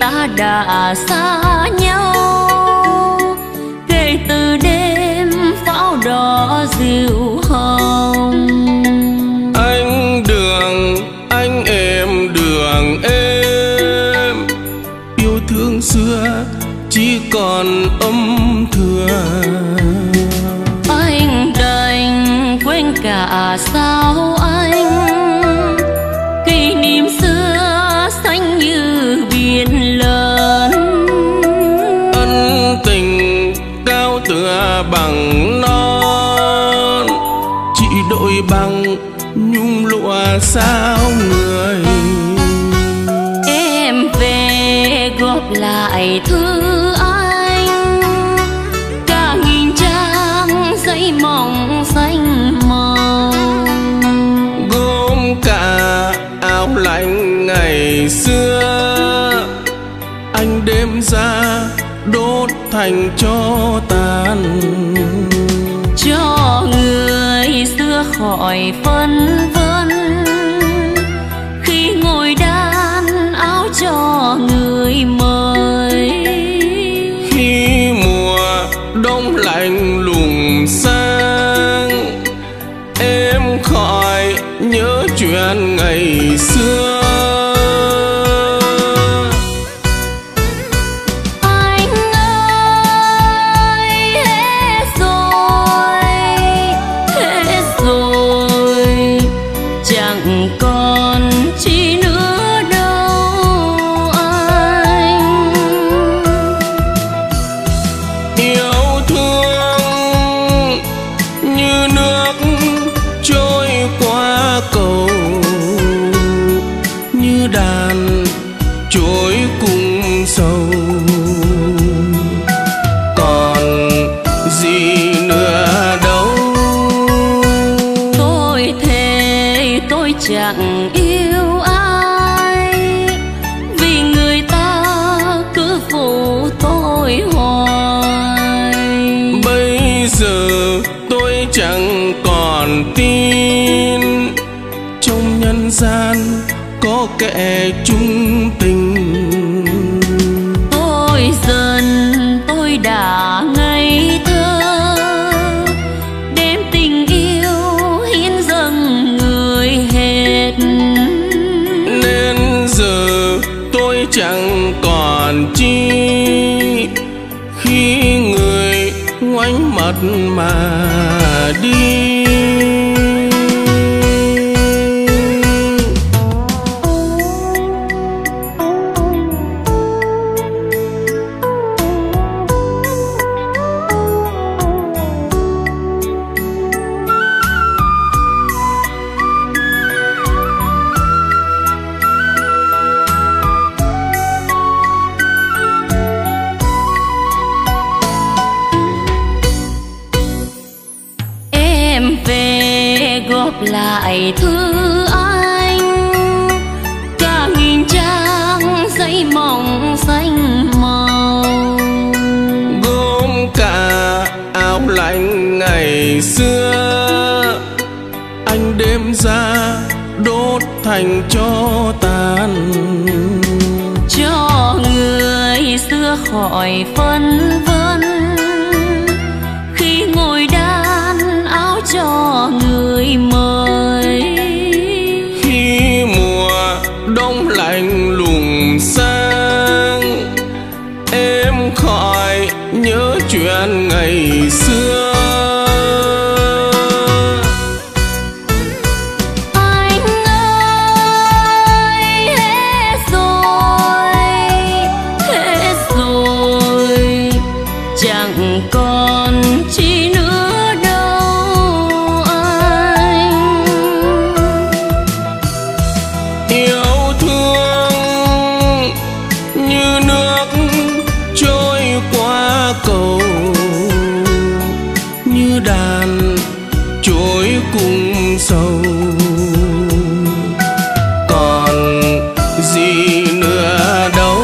đã xa nhau. Kể từ đêm pháo đỏ dịu hồng, anh đường anh em đường em, yêu thương xưa chỉ còn âm thừa. anh đành quên cả sao anh, kỷ niệm xưa xanh như biển lớn. Ân tình cao tựa bằng non, chỉ đội bằng nhung lụa sao người. Em về góp lại thư anh, cả nghìn trang giấy mỏng xanh màu. Gom cả áo lạnh ngày xưa, anh đem ra đốt thành tro tàn. Cho người xưa khỏi phân vân, khi ngồi đan áo cho người mới. Khi mùa đông lạnh lùng sang, em khỏi nhớ chuyện ngày xưa. Anh ơi hết rồi, chẳng còn chi nữa đâu anh. Yêu thương như nước trôi qua cầu, như đàn trôi cùng sầu. Còn gì nữa đâu. Tôi thề tôi chẳng yêu ai, vì người ta cứ phụ tôi hoài. Bây giờ tôi chẳng còn tin trong nhân gian có kẻ chung tình. Tôi dần tôi đã ngây thơ, đem tình yêu hiến dâng người hết. Nên giờ tôi chẳng còn chi, khi người ngoảnh mặt mà đi. Em về góp lại thư anh, cả nghìn trang giấy mỏng xanh màu. Gom cả áo lạnh ngày xưa, anh đem ra đốt thành tro tàn. Cho người xưa khỏi phân vân, khi ngồi đan áo cho người mới. Khi mùa đông lạnh lùng sang, em khỏi nhớ chuyện ngày xưa. Anh ơi hết rồi, chẳng còn chi nữa đâu anh. Yêu thương như nước trôi qua cầu, như đàn trôi cùng sầu. Còn gì nữa đâu.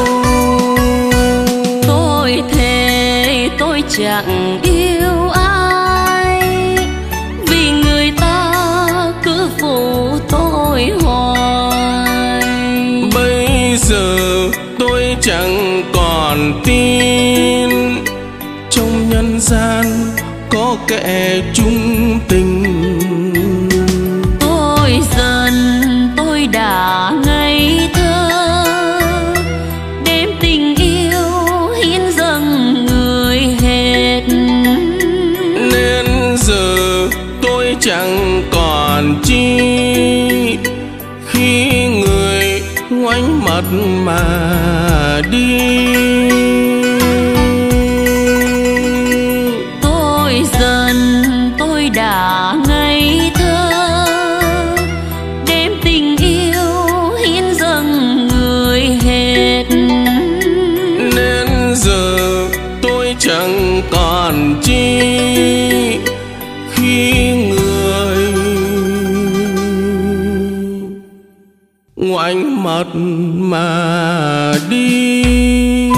Tôi thề tôi chẳng yêu ai, vì người ta cứ phụ tôi hoài. Bây giờ tôi chẳng kẻ chung tình. Tôi dần tôi đã ngây thơ, đem tình yêu hiến dâng người hết. Nên giờ tôi chẳng còn chi khi người ngoảnh mặt mà đi. Tôi dần tôi đã ngây thơ, đem tình yêu hiến dâng người hết. Nên giờ tôi chẳng còn chi khi người ngoảnh mặt mà đi.